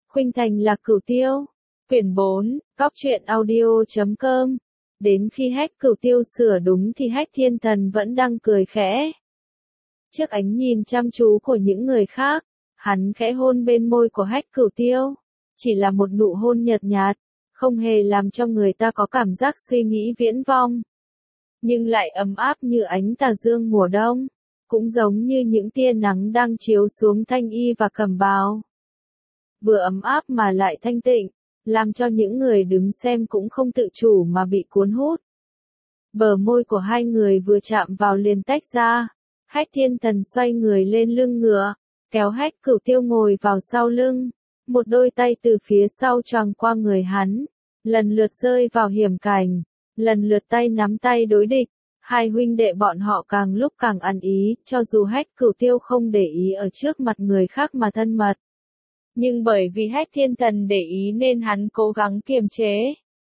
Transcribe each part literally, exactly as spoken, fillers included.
Khuynh Thành là Cửu Tiêu. Quyển bốn, góc truyện audio chấm com. Đến khi Hách Cửu Tiêu sửa đúng thì Hách Thiên Thần vẫn đang cười khẽ. Trước ánh nhìn chăm chú của những người khác, hắn khẽ hôn bên môi của Hách Cửu Tiêu. Chỉ là một nụ hôn nhợt nhạt, không hề làm cho người ta có cảm giác suy nghĩ viễn vong. Nhưng lại ấm áp như ánh tà dương mùa đông, cũng giống như những tia nắng đang chiếu xuống thanh y và cẩm bào. Vừa ấm áp mà lại thanh tịnh, làm cho những người đứng xem cũng không tự chủ mà bị cuốn hút. Bờ môi của hai người vừa chạm vào liền tách ra. Hách Thiên Thần xoay người lên lưng ngựa, kéo Hách Cửu Tiêu ngồi vào sau lưng. Một đôi tay từ phía sau choàng qua người hắn, lần lượt rơi vào hiểm cảnh, lần lượt tay nắm tay đối địch. Hai huynh đệ bọn họ càng lúc càng ăn ý, cho dù Hách Cửu Tiêu không để ý ở trước mặt người khác mà thân mật. Nhưng bởi vì Hách Thiên Thần để ý nên hắn cố gắng kiềm chế.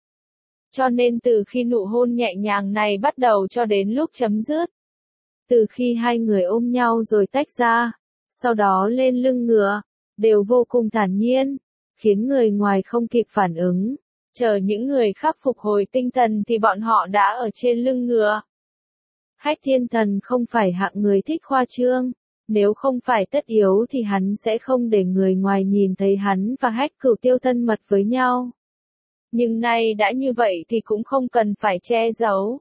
Cho nên từ khi nụ hôn nhẹ nhàng này bắt đầu cho đến lúc chấm dứt. Từ khi hai người ôm nhau rồi tách ra, sau đó lên lưng ngựa, đều vô cùng thản nhiên, khiến người ngoài không kịp phản ứng. Chờ những người khác phục hồi tinh thần thì bọn họ đã ở trên lưng ngựa. Hách Thiên Thần không phải hạng người thích khoa trương, nếu không phải tất yếu thì hắn sẽ không để người ngoài nhìn thấy hắn và Hách Cửu Tiêu thân mật với nhau. Nhưng nay đã như vậy thì cũng không cần phải che giấu.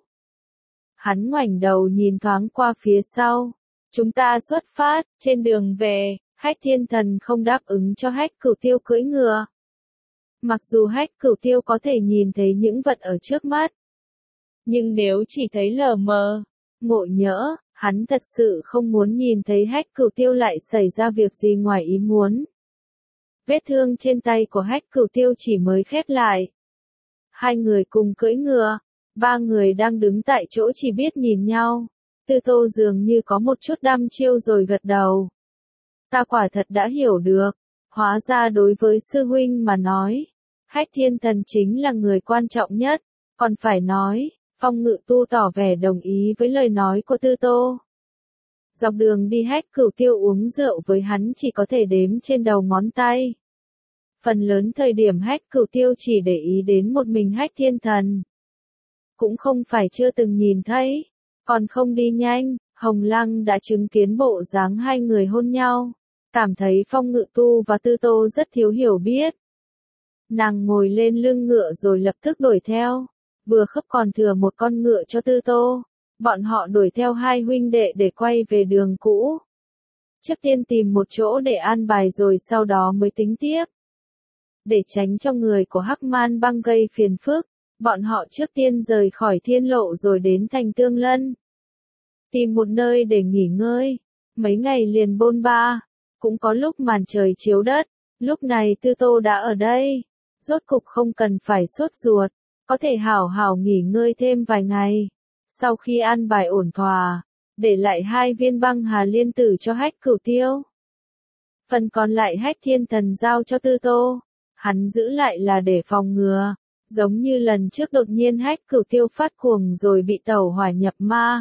Hắn ngoảnh đầu nhìn thoáng qua phía sau. Chúng ta xuất phát, trên đường về, Hách Thiên Thần không đáp ứng cho Hách Cửu Tiêu cưỡi ngựa. Mặc dù Hách Cửu Tiêu có thể nhìn thấy những vật ở trước mắt, nhưng nếu chỉ thấy lờ mờ, ngộ nhỡ, hắn thật sự không muốn nhìn thấy Hách Cửu Tiêu lại xảy ra việc gì ngoài ý muốn. Vết thương trên tay của Hách Cửu Tiêu chỉ mới khép lại. Hai người cùng cưỡi ngựa, ba người đang đứng tại chỗ chỉ biết nhìn nhau. Tư Tô dường như có một chút đăm chiêu rồi gật đầu. Ta quả thật đã hiểu được, hóa ra đối với sư huynh mà nói, Hách Thiên Thần chính là người quan trọng nhất, còn phải nói, Phong Ngự Tu tỏ vẻ đồng ý với lời nói của Tư Tô. Dọc đường đi Hách Cửu Tiêu uống rượu với hắn chỉ có thể đếm trên đầu ngón tay. Phần lớn thời điểm Hách Cửu Tiêu chỉ để ý đến một mình Hách Thiên Thần. Cũng không phải chưa từng nhìn thấy, còn không đi nhanh, Hồng Lăng đã chứng kiến bộ dáng hai người hôn nhau, cảm thấy Phong Ngự Tu và Tư Tô rất thiếu hiểu biết. Nàng ngồi lên lưng ngựa rồi lập tức đuổi theo, vừa khớp còn thừa một con ngựa cho Tư Tô. Bọn họ đuổi theo hai huynh đệ để quay về đường cũ. Trước tiên tìm một chỗ để an bài rồi sau đó mới tính tiếp. Để tránh cho người của Hắc Man Bang gây phiền phức, bọn họ trước tiên rời khỏi thiên lộ rồi đến thành Tương Lân. Tìm một nơi để nghỉ ngơi, mấy ngày liền bôn ba, cũng có lúc màn trời chiếu đất, lúc này Tư Tô đã ở đây, rốt cục không cần phải sốt ruột, có thể hảo hảo nghỉ ngơi thêm vài ngày. Sau khi an bài ổn thỏa, để lại hai viên băng hà liên tử cho Hách Cửu Tiêu. Phần còn lại Hách Thiên Thần giao cho Tư Tô, hắn giữ lại là để phòng ngừa, giống như lần trước đột nhiên Hách Cửu Tiêu phát cuồng rồi bị tẩu hỏa nhập ma.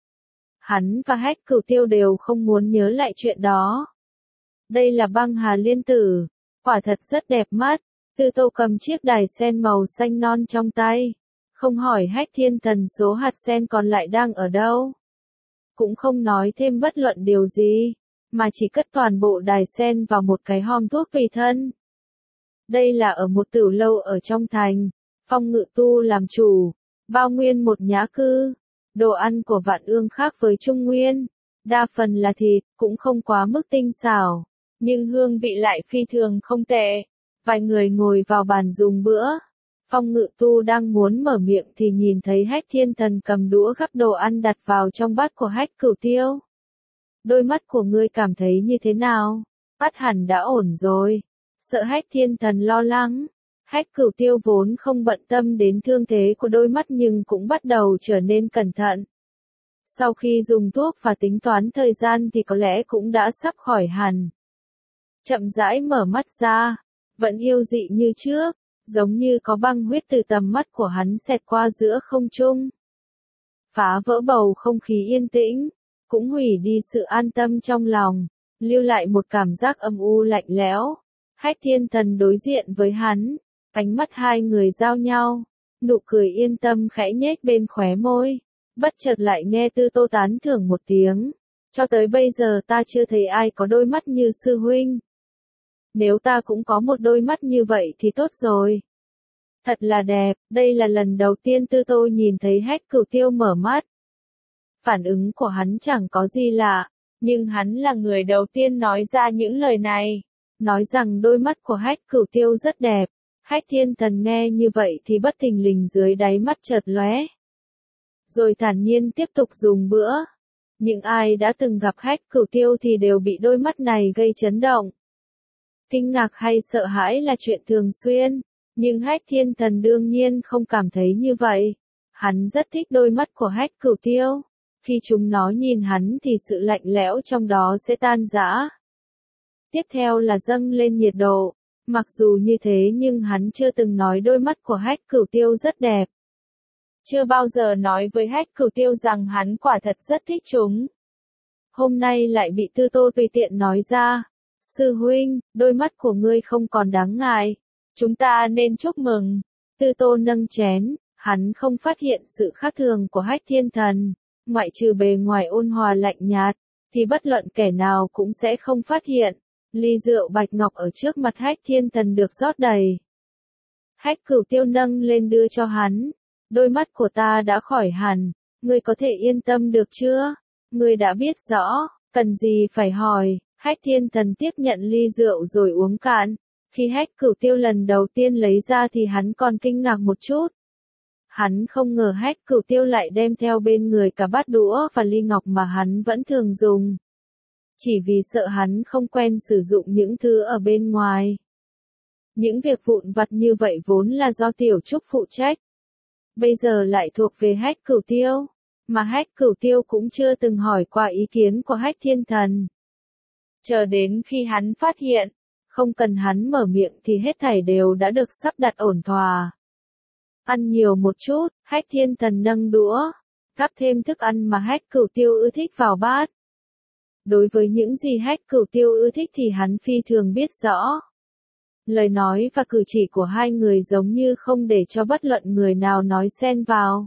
Hắn và Hách Cửu Tiêu đều không muốn nhớ lại chuyện đó. Đây là băng hà liên tử, quả thật rất đẹp mắt. Tư Tô cầm chiếc đài sen màu xanh non trong tay, không hỏi Hách Thiên Thần số hạt sen còn lại đang ở đâu. Cũng không nói thêm bất luận điều gì, mà chỉ cất toàn bộ đài sen vào một cái hòm thuốc tùy thân. Đây là ở một tửu lâu ở trong thành, Phong Ngự Tu làm chủ, bao nguyên một nhã cư. Đồ ăn của Vạn Ương khác với Trung Nguyên, đa phần là thịt, cũng không quá mức tinh xảo, nhưng hương vị lại phi thường không tệ. Vài người ngồi vào bàn dùng bữa. Phong Ngự Tu đang muốn mở miệng thì nhìn thấy Hách Thiên Thần cầm đũa gắp đồ ăn đặt vào trong bát của Hách Cửu Tiêu. Đôi mắt của ngươi cảm thấy như thế nào? Bát hẳn đã ổn rồi. Sợ Hách Thiên Thần lo lắng. Hách Cửu Tiêu vốn không bận tâm đến thương thế của đôi mắt nhưng cũng bắt đầu trở nên cẩn thận. Sau khi dùng thuốc và tính toán thời gian thì có lẽ cũng đã sắp khỏi hẳn. Chậm rãi mở mắt ra, vẫn yêu dị như trước, giống như có băng huyết từ tầm mắt của hắn xẹt qua giữa không trung. Phá vỡ bầu không khí yên tĩnh, cũng hủy đi sự an tâm trong lòng, lưu lại một cảm giác âm u lạnh lẽo. Hách Thiên Thần đối diện với hắn, ánh mắt hai người giao nhau, nụ cười yên tâm khẽ nhếch bên khóe môi, bất chợt lại nghe Tư Tô tán thưởng một tiếng, cho tới bây giờ ta chưa thấy ai có đôi mắt như sư huynh. Nếu ta cũng có một đôi mắt như vậy thì tốt rồi. Thật là đẹp, đây là lần đầu tiên Tư Tô nhìn thấy Hách Cửu Tiêu mở mắt. Phản ứng của hắn chẳng có gì lạ, nhưng hắn là người đầu tiên nói ra những lời này, nói rằng đôi mắt của Hách Cửu Tiêu rất đẹp. Hách Thiên Thần nghe như vậy thì bất thình lình dưới đáy mắt chợt lóe, rồi thản nhiên tiếp tục dùng bữa. Những ai đã từng gặp Hách Cửu Tiêu thì đều bị đôi mắt này gây chấn động. Kinh ngạc hay sợ hãi là chuyện thường xuyên, nhưng Hách Thiên Thần đương nhiên không cảm thấy như vậy. Hắn rất thích đôi mắt của Hách Cửu Tiêu. Khi chúng nó nhìn hắn thì sự lạnh lẽo trong đó sẽ tan rã. Tiếp theo là dâng lên nhiệt độ. Mặc dù như thế nhưng hắn chưa từng nói đôi mắt của Hách Cửu Tiêu rất đẹp. Chưa bao giờ nói với Hách Cửu Tiêu rằng hắn quả thật rất thích chúng. Hôm nay lại bị Tư Tô tùy tiện nói ra. Sư huynh, đôi mắt của ngươi không còn đáng ngại. Chúng ta nên chúc mừng. Tư Tô nâng chén, hắn không phát hiện sự khác thường của Hách Thiên Thần. Ngoại trừ bề ngoài ôn hòa lạnh nhạt, thì bất luận kẻ nào cũng sẽ không phát hiện. Ly rượu bạch ngọc ở trước mặt Hách Thiên Thần được rót đầy. Hách Cửu Tiêu nâng lên đưa cho hắn. Đôi mắt của ta đã khỏi hẳn, ngươi có thể yên tâm được chưa? Ngươi đã biết rõ, cần gì phải hỏi. Hách Thiên Thần tiếp nhận ly rượu rồi uống cạn. Khi Hách Cửu Tiêu lần đầu tiên lấy ra thì hắn còn kinh ngạc một chút. Hắn không ngờ Hách Cửu Tiêu lại đem theo bên người cả bát đũa và ly ngọc mà hắn vẫn thường dùng. Chỉ vì sợ hắn không quen sử dụng những thứ ở bên ngoài. Những việc vụn vặt như vậy vốn là do Tiểu Trúc phụ trách. Bây giờ lại thuộc về Hách Cửu Tiêu, mà Hách Cửu Tiêu cũng chưa từng hỏi qua ý kiến của Hách Thiên Thần. Chờ đến khi hắn phát hiện, không cần hắn mở miệng thì hết thảy đều đã được sắp đặt ổn thỏa. Ăn nhiều một chút, Hách Thiên Thần nâng đũa, gắp thêm thức ăn mà Hách Cửu Tiêu ưa thích vào bát. Đối với những gì Hách Cửu Tiêu ưa thích thì hắn phi thường biết rõ. Lời nói và cử chỉ của hai người giống như không để cho bất luận người nào nói xen vào.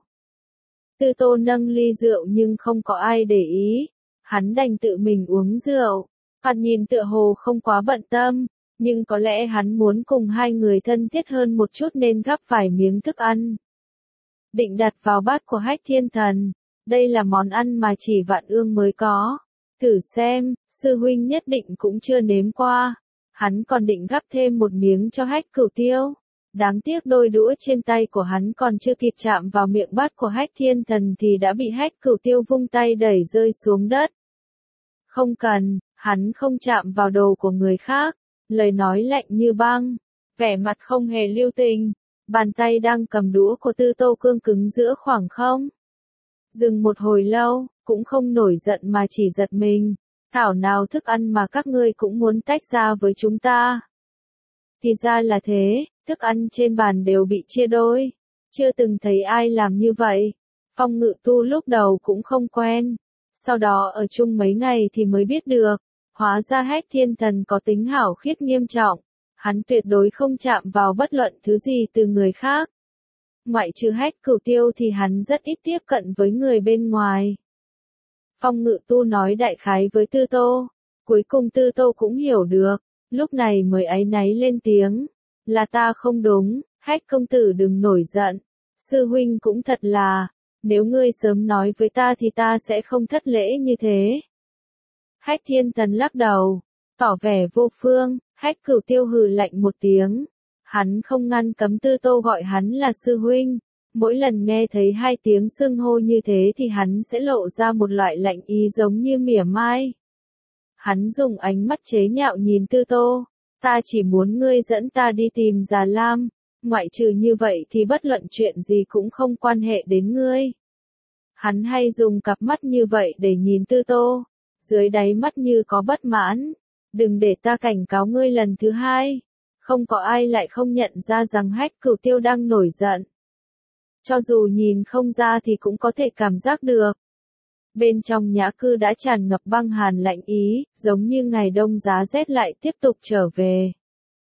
Tư Tô nâng ly rượu nhưng không có ai để ý. Hắn đành tự mình uống rượu. Hắn nhìn tựa hồ không quá bận tâm, nhưng có lẽ hắn muốn cùng hai người thân thiết hơn một chút nên gắp vài miếng thức ăn. Định đặt vào bát của Hách Thiên Thần. Đây là món ăn mà chỉ Vạn Ương mới có. Thử xem, sư huynh nhất định cũng chưa nếm qua. Hắn còn định gắp thêm một miếng cho Hách Cửu Tiêu. Đáng tiếc đôi đũa trên tay của hắn còn chưa kịp chạm vào miệng bát của Hách Thiên Thần thì đã bị Hách Cửu Tiêu vung tay đẩy rơi xuống đất. Không cần, hắn không chạm vào đồ của người khác. Lời nói lạnh như băng, vẻ mặt không hề lưu tình. Bàn tay đang cầm đũa của Tư Tô cương cứng giữa khoảng không. Dừng một hồi lâu, cũng không nổi giận mà chỉ giật mình. Thảo nào thức ăn mà các ngươi cũng muốn tách ra với chúng ta. Thì ra là thế, thức ăn trên bàn đều bị chia đôi. Chưa từng thấy ai làm như vậy. Phong Ngự Tu lúc đầu cũng không quen. Sau đó ở chung mấy ngày thì mới biết được. Hóa ra Hách Thiên Thần có tính hảo khiết nghiêm trọng. Hắn tuyệt đối không chạm vào bất luận thứ gì từ người khác. Ngoại trừ Hách Cửu Tiêu thì hắn rất ít tiếp cận với người bên ngoài. Phong Ngự Tu nói đại khái với Tư Tô. Cuối cùng Tư Tô cũng hiểu được. Lúc này mới áy náy lên tiếng. Là ta không đúng, Hách công tử đừng nổi giận. Sư huynh cũng thật là. Nếu ngươi sớm nói với ta thì ta sẽ không thất lễ như thế. Hách Thiên Thần lắc đầu. Tỏ vẻ vô phương. Hách Cửu Tiêu hừ lạnh một tiếng. Hắn không ngăn cấm Tư Tô gọi hắn là sư huynh. Mỗi lần nghe thấy hai tiếng xưng hô như thế thì hắn sẽ lộ ra một loại lạnh ý giống như mỉa mai. Hắn dùng ánh mắt chế nhạo nhìn Tư Tô. Ta chỉ muốn ngươi dẫn ta đi tìm Già Lam. Ngoại trừ như vậy thì bất luận chuyện gì cũng không quan hệ đến ngươi. Hắn hay dùng cặp mắt như vậy để nhìn Tư Tô. Dưới đáy mắt như có bất mãn. Đừng để ta cảnh cáo ngươi lần thứ hai. Không có ai lại không nhận ra rằng Hách Cửu Tiêu đang nổi giận. Cho dù nhìn không ra thì cũng có thể cảm giác được. Bên trong nhã cư đã tràn ngập băng hàn lạnh ý, giống như ngày đông giá rét lại tiếp tục trở về.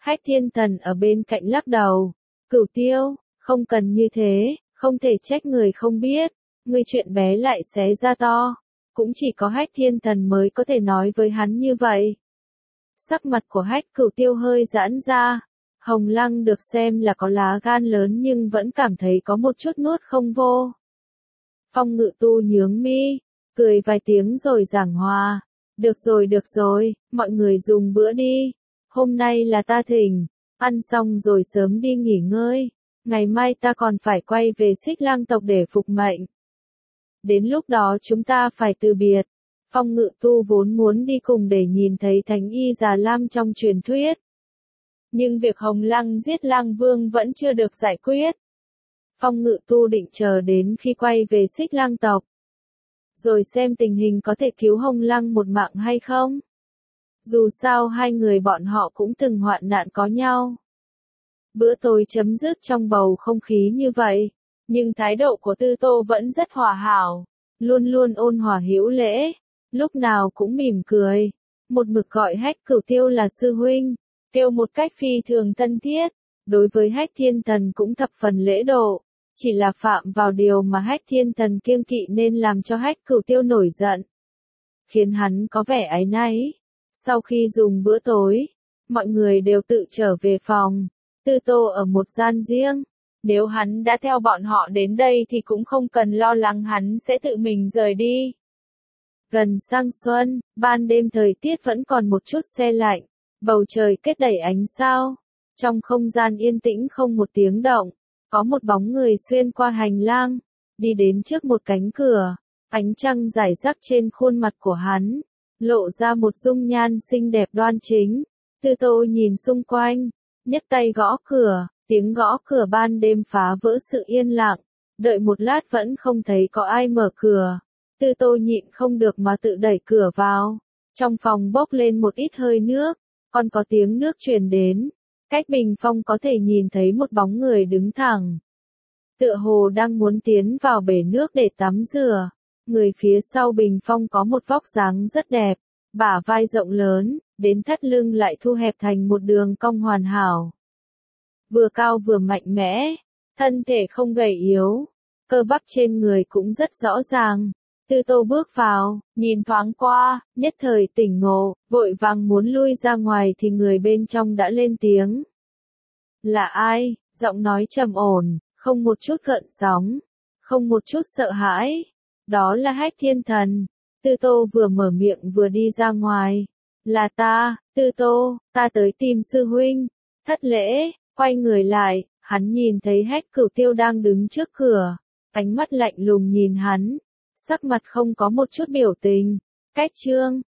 Hách Thiên Thần ở bên cạnh lắc đầu. Cửu Tiêu, không cần như thế, không thể trách người không biết. Ngươi chuyện bé lại xé ra to. Cũng chỉ có Hách Thiên Thần mới có thể nói với hắn như vậy. Sắc mặt của Hách Cửu Tiêu hơi giãn ra. Hồng Lăng được xem là có lá gan lớn nhưng vẫn cảm thấy có một chút nuốt không vô. Phong Ngự Tu nhướng mi, cười vài tiếng rồi giảng hòa. Được rồi được rồi, mọi người dùng bữa đi. Hôm nay là ta thỉnh, ăn xong rồi sớm đi nghỉ ngơi. Ngày mai ta còn phải quay về Xích Lang tộc để phục mệnh. Đến lúc đó chúng ta phải từ biệt. Phong Ngự Tu vốn muốn đi cùng để nhìn thấy Thánh Y Già Lam trong truyền thuyết. Nhưng việc Hồng Lăng giết Lang Vương vẫn chưa được giải quyết. Phong Ngự Tu định chờ đến khi quay về Xích Lang tộc. Rồi xem tình hình có thể cứu Hồng Lăng một mạng hay không. Dù sao hai người bọn họ cũng từng hoạn nạn có nhau. Bữa tối chấm dứt trong bầu không khí như vậy. Nhưng thái độ của Tư Tô vẫn rất hòa hảo. Luôn luôn ôn hòa hữu lễ. Lúc nào cũng mỉm cười. Một mực gọi Hách Cửu Tiêu là sư huynh. Kêu một cách phi thường thân thiết. Đối với Hách Thiên Thần cũng thập phần lễ độ. Chỉ là phạm vào điều mà Hách Thiên Thần kiêng kỵ nên làm cho Hách Cửu Tiêu nổi giận. Khiến hắn có vẻ áy náy. Sau khi dùng bữa tối, mọi người đều tự trở về phòng. Tư Tô ở một gian riêng. Nếu hắn đã theo bọn họ đến đây thì cũng không cần lo lắng hắn sẽ tự mình rời đi. Gần sang xuân, ban đêm thời tiết vẫn còn một chút se lạnh. Bầu trời kết đầy ánh sao. Trong không gian yên tĩnh không một tiếng động. Có một bóng người xuyên qua hành lang. Đi đến trước một cánh cửa. Ánh trăng rải rác trên khuôn mặt của hắn. Lộ ra một dung nhan xinh đẹp đoan chính. Tư Tô nhìn xung quanh. Nhấc tay gõ cửa. Tiếng gõ cửa ban đêm phá vỡ sự yên lặng. Đợi một lát vẫn không thấy có ai mở cửa. Tư Tô nhịn không được mà tự đẩy cửa vào. Trong phòng bốc lên một ít hơi nước. Còn có tiếng nước truyền đến. Cách bình phong có thể nhìn thấy một bóng người đứng thẳng. Tựa hồ đang muốn tiến vào bể nước để tắm rửa. Người phía sau bình phong có một vóc dáng rất đẹp. Bả vai rộng lớn, đến thắt lưng lại thu hẹp thành một đường cong hoàn hảo. Vừa cao vừa mạnh mẽ, thân thể không gầy yếu, cơ bắp trên người cũng rất rõ ràng. Tư Tô bước vào, nhìn thoáng qua, nhất thời tỉnh ngộ, vội vàng muốn lui ra ngoài thì người bên trong đã lên tiếng. Là ai? Giọng nói trầm ổn, không một chút gợn sóng, không một chút sợ hãi. Đó là Hách Thiên Thần. Tư Tô vừa mở miệng vừa đi ra ngoài. Là ta, Tư Tô, ta tới tìm sư huynh. Thất lễ, quay người lại, hắn nhìn thấy Hách Cửu Tiêu đang đứng trước cửa. Ánh mắt lạnh lùng nhìn hắn. Sắc mặt không có một chút biểu tình. Cách chương.